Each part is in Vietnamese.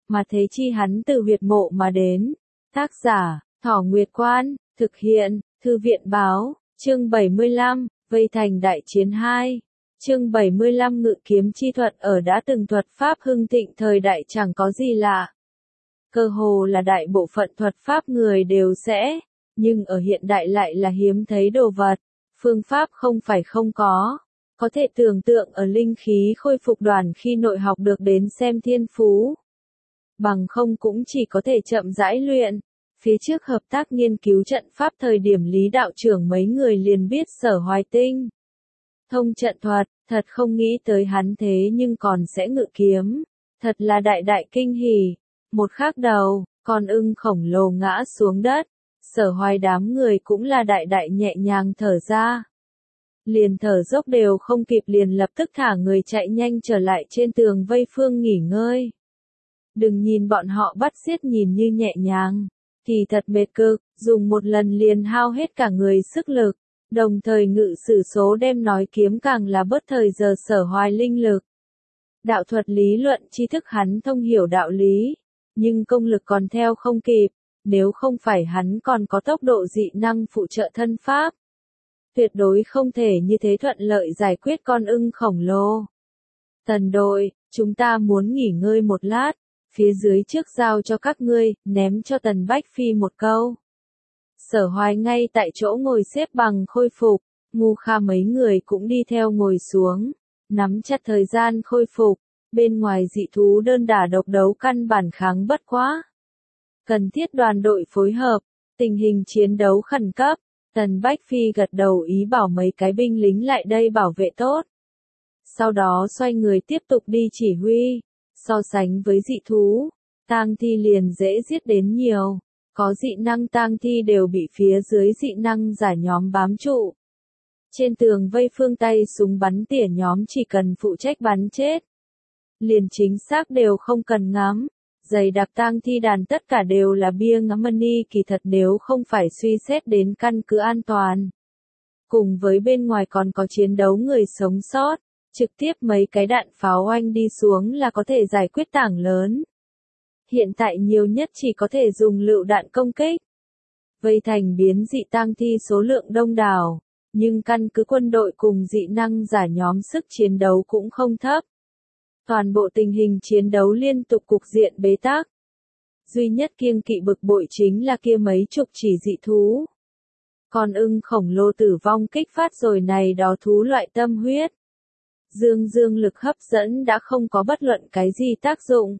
mà thế chi hắn từ huyệt mộ mà đến. Tác giả, Thỏ Nguyệt Quan, thực hiện, Thư viện báo, chương 75, Vây thành đại chiến 2. Chương 75 ngự kiếm chi thuật ở đã từng thuật pháp hưng thịnh thời đại chẳng có gì lạ. Cơ hồ là đại bộ phận thuật pháp người đều sẽ, nhưng ở hiện đại lại là hiếm thấy đồ vật. Phương pháp không phải không có thể tưởng tượng ở linh khí khôi phục đoàn khi nội học được đến xem thiên phú. Bằng không cũng chỉ có thể chậm rãi luyện. Phía trước hợp tác nghiên cứu trận pháp thời điểm Lý đạo trưởng mấy người liền biết Sở Hoài Tinh thông trận thuật, thật không nghĩ tới hắn thế nhưng còn sẽ ngự kiếm, thật là đại đại kinh hỉ. Một khắc đầu, con ưng khổng lồ ngã xuống đất, Sở Hoài đám người cũng là đại đại nhẹ nhàng thở ra. Liền thở dốc đều không kịp liền lập tức thả người chạy nhanh trở lại trên tường vây phương nghỉ ngơi. Đừng nhìn bọn họ bắt xiết nhìn như nhẹ nhàng, thì thật mệt cực, dùng một lần liền hao hết cả người sức lực, đồng thời ngự sử số đem nói kiếm càng là bớt thời giờ Sở Hoài linh lực. Đạo thuật lý luận tri thức hắn thông hiểu đạo lý, nhưng công lực còn theo không kịp, nếu không phải hắn còn có tốc độ dị năng phụ trợ thân pháp. Tuyệt đối không thể như thế thuận lợi giải quyết con ưng khổng lồ. Tần đội, chúng ta muốn nghỉ ngơi một lát, phía dưới trước giao cho các ngươi, ném cho Tần Bách Phi một câu. Sở Hoài ngay tại chỗ ngồi xếp bằng khôi phục, Ngu Kha mấy người cũng đi theo ngồi xuống, nắm chặt thời gian khôi phục, bên ngoài dị thú đơn đả độc đấu căn bản kháng bất quá. Cần thiết đoàn đội phối hợp, tình hình chiến đấu khẩn cấp. Tần Bách Phi gật đầu ý bảo mấy cái binh lính lại đây bảo vệ tốt. Sau đó xoay người tiếp tục đi chỉ huy. So sánh với dị thú, tang thi liền dễ giết đến nhiều. Có dị năng tang thi đều bị phía dưới dị năng giả nhóm bám trụ. Trên tường vây phương Tây súng bắn tỉa nhóm chỉ cần phụ trách bắn chết. Liền chính xác đều không cần ngắm. Dày đặc tang thi đàn tất cả đều là bia ngắm money kỳ thật nếu không phải suy xét đến căn cứ an toàn. Cùng với bên ngoài còn có chiến đấu người sống sót, trực tiếp mấy cái đạn pháo oanh đi xuống là có thể giải quyết tảng lớn. Hiện tại nhiều nhất chỉ có thể dùng lựu đạn công kích. Vây thành biến dị tang thi số lượng đông đảo, nhưng căn cứ quân đội cùng dị năng giả nhóm sức chiến đấu cũng không thấp. Toàn bộ tình hình chiến đấu liên tục cục diện bế tắc. Duy nhất kiêng kỵ bực bội chính là kia mấy chục chỉ dị thú. Con ưng khổng lồ tử vong kích phát rồi này đó thú loại tâm huyết. Dương lực hấp dẫn đã không có bất luận cái gì tác dụng.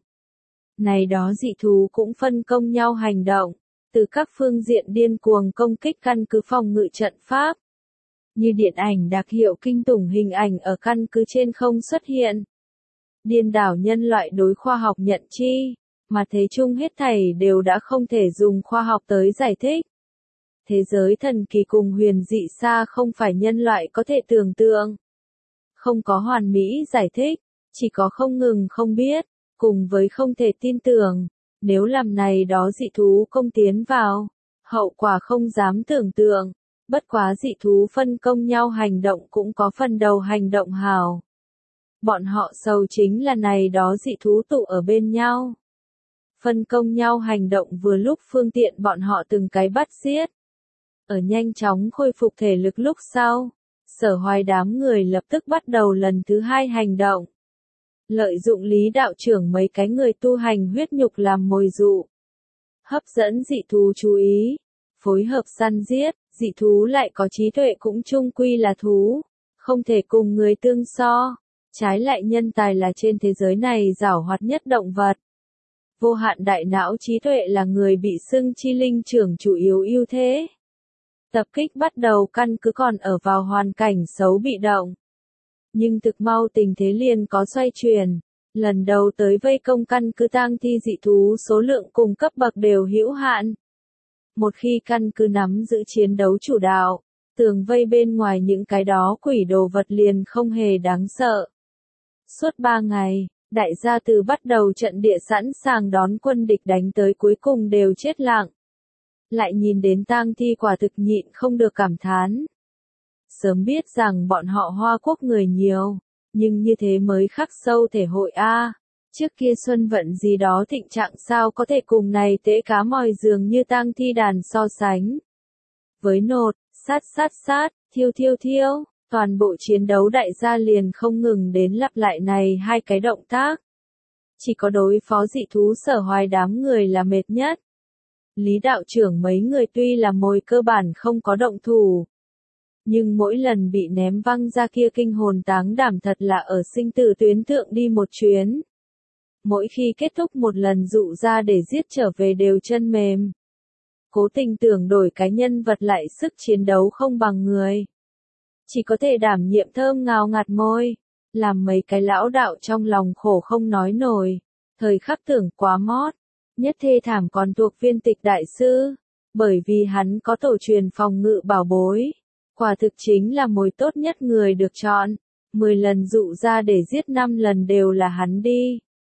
Này đó dị thú cũng phân công nhau hành động, từ các phương diện điên cuồng công kích căn cứ phòng ngự trận pháp. Như điện ảnh đặc hiệu kinh tủng hình ảnh ở căn cứ trên không xuất hiện. Điên đảo nhân loại đối khoa học nhận chi, mà thế chung hết thảy đều đã không thể dùng khoa học tới giải thích. Thế giới thần kỳ cùng huyền dị xa không phải nhân loại có thể tưởng tượng. Không có hoàn mỹ giải thích, chỉ có không ngừng không biết, cùng với không thể tin tưởng. Nếu làm này đó dị thú công tiến vào, hậu quả không dám tưởng tượng. Bất quá dị thú phân công nhau hành động cũng có phần đầu hành động hào. Bọn họ sầu chính là này đó dị thú tụ ở bên nhau. Phân công nhau hành động vừa lúc phương tiện bọn họ từng cái bắt xiết. Ở nhanh chóng khôi phục thể lực lúc sau, Sở Hoài đám người lập tức bắt đầu lần thứ 2 hành động. Lợi dụng Lý đạo trưởng mấy cái người tu hành huyết nhục làm mồi dụ. Hấp dẫn dị thú chú ý, phối hợp săn giết, dị thú lại có trí tuệ cũng chung quy là thú, không thể cùng người tương so. Trái lại nhân tài là trên thế giới này giảo hoạt nhất động vật. Vô hạn đại não trí tuệ là người bị xưng chi linh trưởng chủ yếu ưu thế. Tập kích bắt đầu căn cứ còn ở vào hoàn cảnh xấu bị động. Nhưng thực mau tình thế liền có xoay chuyển. Lần đầu tới vây công căn cứ tang thi dị thú số lượng cùng cấp bậc đều hữu hạn. Một khi căn cứ nắm giữ chiến đấu chủ đạo, tường vây bên ngoài những cái đó quỷ đồ vật liền không hề đáng sợ. Suốt 3 ngày, đại gia từ bắt đầu trận địa sẵn sàng đón quân địch đánh tới cuối cùng đều chết lặng. Lại nhìn đến tang thi quả thực nhịn không được cảm thán. Sớm biết rằng bọn họ Hoa Quốc người nhiều, nhưng như thế mới khắc sâu thể hội a. Trước kia Xuân Vận gì đó thịnh trạng sao có thể cùng này tễ cá mòi dường như tang thi đàn so sánh. Với nột, sát, thiêu, toàn bộ chiến đấu đại gia liền không ngừng đến lặp lại này hai cái động tác. Chỉ có đối phó dị thú Sở Hoài đám người là mệt nhất. Lý đạo trưởng mấy người tuy là mồi cơ bản không có động thủ. Nhưng mỗi lần bị ném văng ra kia kinh hồn táng đảm thật là ở sinh tử tuyến thượng đi một chuyến. Mỗi khi kết thúc một lần dụ ra để giết trở về đều chân mềm. Cố tình tưởng đổi cái nhân vật lại sức chiến đấu không bằng người. Chỉ có thể đảm nhiệm thơm ngào ngạt môi. Làm mấy cái lão đạo trong lòng khổ không nói nổi. Thời khắc tưởng quá mót. Nhất thê thảm còn thuộc Viên Tịch đại sư. Bởi vì hắn có tổ truyền phòng ngự bảo bối. Quả thực chính là mồi tốt nhất người được chọn. 10 lần dụ ra để giết 5 lần đều là hắn đi.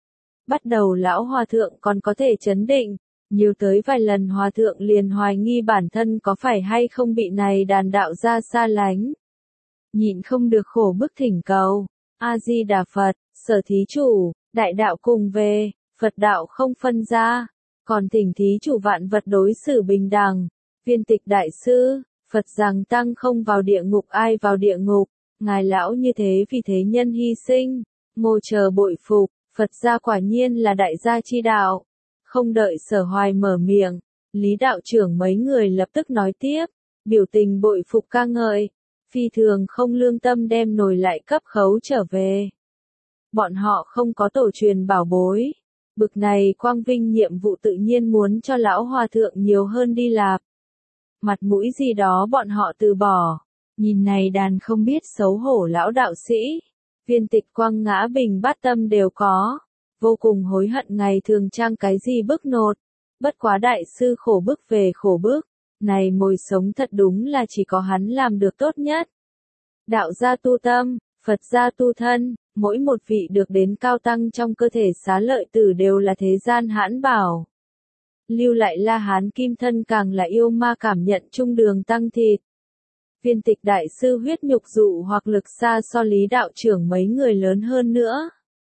Bắt đầu lão hòa thượng còn có thể chấn định. Nhiều tới vài lần hòa thượng liền hoài nghi bản thân có phải hay không bị này đàn đạo ra xa lánh. Nhịn không được khổ bức thỉnh cầu. A-di-đà Phật, Sở thí chủ, đại đạo cùng về, Phật đạo không phân ra. Còn thỉnh thí chủ vạn vật đối xử bình đẳng. Viên Tịch đại sư, Phật rằng tăng không vào địa ngục ai vào địa ngục. Ngài lão như thế vì thế nhân hy sinh. Mô chờ bội phục, Phật gia quả nhiên là đại gia chi đạo. Không đợi Sở Hoài mở miệng, Lý đạo trưởng mấy người lập tức nói tiếp, biểu tình bội phục ca ngợi, phi thường không lương tâm đem nồi lại cấp khấu trở về. Bọn họ không có tổ truyền bảo bối, bực này quang vinh nhiệm vụ tự nhiên muốn cho lão hòa thượng nhiều hơn đi lạp. Mặt mũi gì đó bọn họ từ bỏ, nhìn này đàn không biết xấu hổ lão đạo sĩ, Viên Tịch quăng ngã bình bát tâm đều có. Vô cùng hối hận ngày thường trang cái gì bức nột. Bất quá đại sư khổ bức về khổ bức. Này mồi sống thật đúng là chỉ có hắn làm được tốt nhất. Đạo gia tu tâm, Phật gia tu thân. Mỗi một vị được đến cao tăng trong cơ thể xá lợi tử đều là thế gian hãn bảo. Lưu lại La Hán kim thân càng là yêu ma cảm nhận chung đường tăng thịt. Viên Tịch đại sư huyết nhục dụ hoặc lực xa so Lý đạo trưởng mấy người lớn hơn nữa.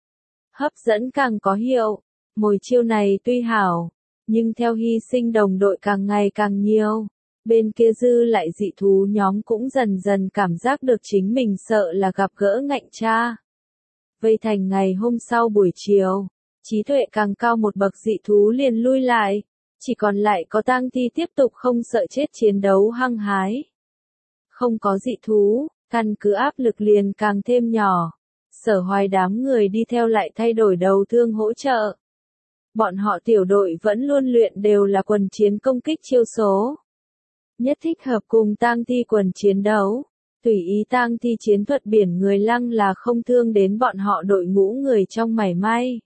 Hấp dẫn càng có hiệu, mồi chiêu này tuy hảo, nhưng theo hy sinh đồng đội càng ngày càng nhiều, bên kia dư lại dị thú nhóm cũng dần dần cảm giác được chính mình sợ là gặp gỡ ngạnh cha. Vây thành ngày hôm sau buổi chiều, trí tuệ càng cao một bậc dị thú liền lui lại, chỉ còn lại có tang thi tiếp tục không sợ chết chiến đấu hăng hái. Không có dị thú, căn cứ áp lực liền càng thêm nhỏ. Sở Hoài đám người đi theo lại thay đổi đầu thương hỗ trợ. Bọn họ tiểu đội vẫn luôn luyện đều là quần chiến công kích chiêu số. Nhất thích hợp cùng tang thi quần chiến đấu. Tùy ý tang thi chiến thuật biển người lăng là không thương đến bọn họ đội ngũ người trong mảy may.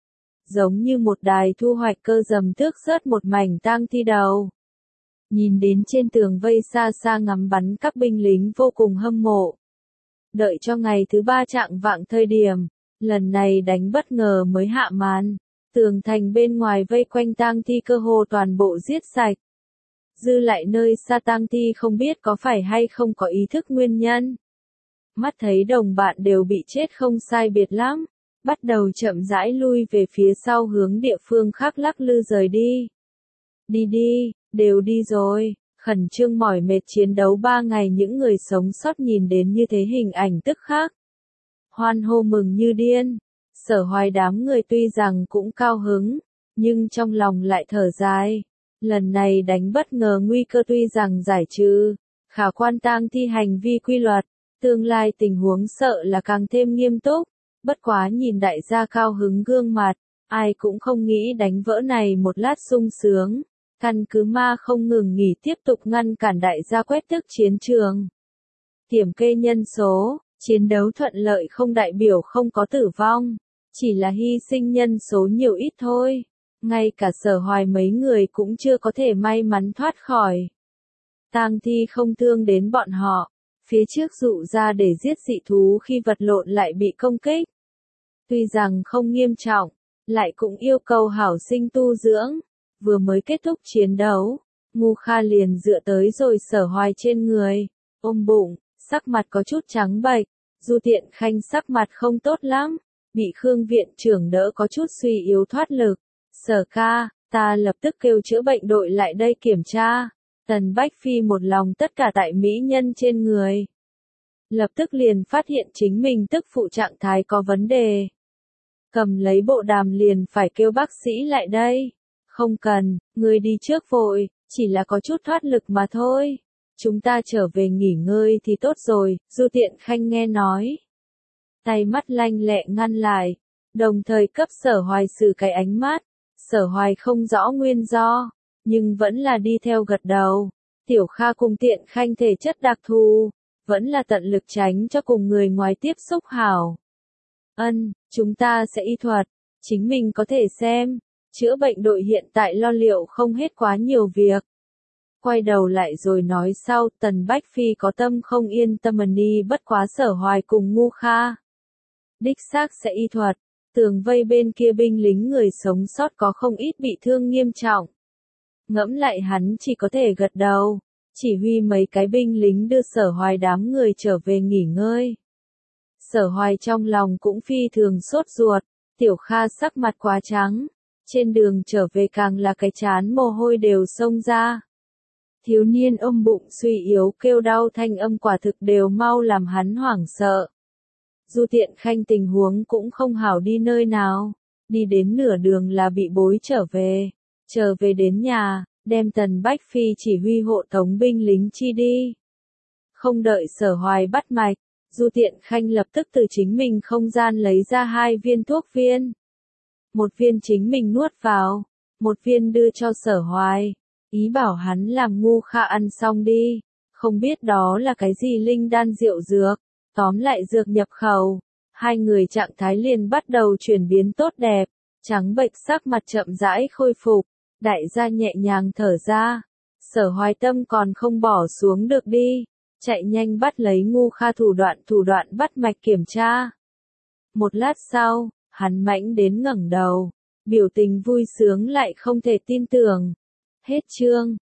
Giống như một đài thu hoạch cơ dầm tước rớt một mảnh tang thi đầu. Nhìn đến trên tường vây xa xa ngắm bắn các binh lính vô cùng hâm mộ. Đợi cho ngày thứ 3 trạng vạng thời điểm, lần này đánh bất ngờ mới hạ màn, tường thành bên ngoài vây quanh tang thi cơ hồ toàn bộ giết sạch. Dư lại nơi xa tang thi không biết có phải hay không có ý thức nguyên nhân. Mắt thấy đồng bạn đều bị chết không sai biệt lắm, bắt đầu chậm rãi lui về phía sau hướng địa phương khác lắc lư rời đi. Đi, đều đi rồi. Khẩn trương mỏi mệt chiến đấu 3 ngày những người sống sót nhìn đến như thế hình ảnh tức khắc. Hoan hô mừng như điên. Sở Hoài đám người tuy rằng cũng cao hứng, nhưng trong lòng lại thở dài. Lần này đánh bất ngờ nguy cơ tuy rằng giải trừ, khả quan tang thi hành vi quy luật, tương lai tình huống sợ là càng thêm nghiêm túc. Bất quá nhìn đại gia cao hứng gương mặt, ai cũng không nghĩ đánh vỡ này một lát sung sướng. Căn cứ ma không ngừng nghỉ tiếp tục ngăn cản đại gia quét tước chiến trường. Kiểm kê nhân số, chiến đấu thuận lợi không đại biểu không có tử vong, chỉ là hy sinh nhân số nhiều ít thôi. Ngay cả Sở Hoài mấy người cũng chưa có thể may mắn thoát khỏi. Tang thi không thương đến bọn họ, phía trước dụ ra để giết dị thú khi vật lộn lại bị công kích. Tuy rằng không nghiêm trọng, lại cũng yêu cầu hảo sinh tu dưỡng. Vừa mới kết thúc chiến đấu, Ngu Kha liền dựa tới rồi Sở Hoài trên người, ôm bụng, sắc mặt có chút trắng bệch, Du Tiện Khanh sắc mặt không tốt lắm, bị Khương viện trưởng đỡ có chút suy yếu thoát lực. Sở ca, ta lập tức kêu chữa bệnh đội lại đây kiểm tra. Tần Bách Phi một lòng tất cả tại mỹ nhân trên người. Lập tức liền phát hiện chính mình tức phụ trạng thái có vấn đề. Cầm lấy bộ đàm liền phải kêu bác sĩ lại đây. Không cần, người đi trước vội, chỉ là có chút thoát lực mà thôi. Chúng ta trở về nghỉ ngơi thì tốt rồi, Du Tiện Khanh nghe nói. Tay mắt lanh lẹ ngăn lại, đồng thời cấp Sở Hoài xử cái ánh mắt. Sở Hoài không rõ nguyên do, nhưng vẫn là đi theo gật đầu. Tiểu Kha cùng Tiện Khanh thể chất đặc thù, vẫn là tận lực tránh cho cùng người ngoài tiếp xúc hảo. Chúng ta sẽ y thuật, chính mình có thể xem. Chữa bệnh đội hiện tại lo liệu không hết quá nhiều việc. Quay đầu lại rồi nói sau, Tần Bách Phi có tâm không yên tâm ni bất quá Sở Hoài cùng Ngu Kha. Đích xác sẽ y thuật, tường vây bên kia binh lính người sống sót có không ít bị thương nghiêm trọng. Ngẫm lại hắn chỉ có thể gật đầu, chỉ huy mấy cái binh lính đưa Sở Hoài đám người trở về nghỉ ngơi. Sở Hoài trong lòng cũng phi thường sốt ruột, Tiểu Kha sắc mặt quá trắng, trên đường trở về càng là cái chán mồ hôi đều xông ra. Thiếu niên ôm bụng suy yếu kêu đau thanh âm quả thực đều mau làm hắn hoảng sợ. Du Tiện Khanh tình huống cũng không hảo đi nơi nào, đi đến nửa đường là bị bối trở về đến nhà, đem Tần Bách Phi chỉ huy hộ tống binh lính chi đi. Không đợi Sở Hoài bắt mạch, Du Tiện Khanh lập tức từ chính mình không gian lấy ra 2 viên thuốc viên. Một viên chính mình nuốt vào, một viên đưa cho Sở Hoài, ý bảo hắn làm Ngu Kha ăn xong đi, không biết đó là cái gì linh đan rượu dược, tóm lại dược nhập khẩu, 2 người trạng thái liền bắt đầu chuyển biến tốt đẹp, trắng bệch sắc mặt chậm rãi khôi phục, đại gia nhẹ nhàng thở ra, Sở Hoài tâm còn không bỏ xuống được đi, chạy nhanh bắt lấy Ngu Kha thủ đoạn bắt mạch kiểm tra. Một lát sau, hắn mãnh đến ngẩng đầu, biểu tình vui sướng lại không thể tin tưởng. Hết chương.